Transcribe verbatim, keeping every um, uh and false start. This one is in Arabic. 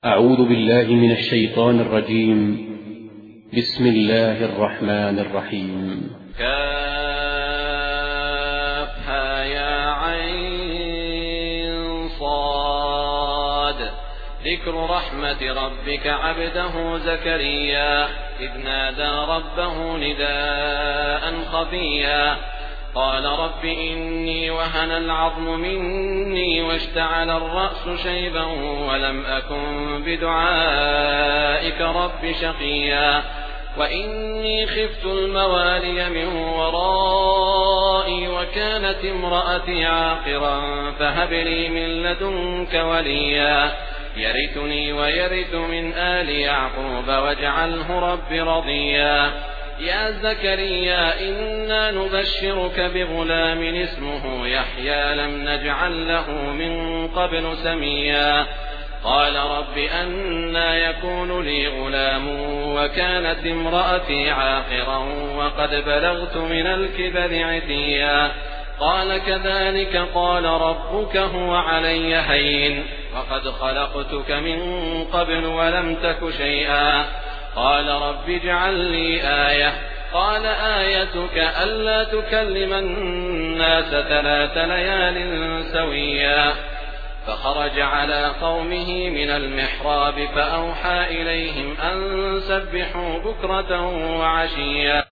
أعوذ بالله من الشيطان الرجيم. بسم الله الرحمن الرحيم. كافها يا عين صاد. ذكر رحمة ربك عبده زكريا إذ نادى ربه نداء خفيا قال رب إني وهن العظم مني واشتعل الرأس شيبا ولم أكن بدعائك رب شقيا وإني خفت الموالي من ورائي وكانت امرأتي عاقرا فهب لي من لدنك وليا يرثني ويرث من آل يعقوب واجعله رب رضيا يا زكريا إنا نبشرك بغلام اسمه يحيى لم نجعل له من قبل سميا قال رب أنى يكون لي غلام وكانت امرأتي عاقرا وقد بلغت من الكبر عتيا قال كذلك قال ربك هو علي هين وقد خلقتك من قبل ولم تك شيئا قال رب اجعل لي آية قال آيتك ألا تكلم الناس ثلاث ليال سويا فخرج على قومه من المحراب فأوحى إليهم أن سبحوا بكرة وعشيا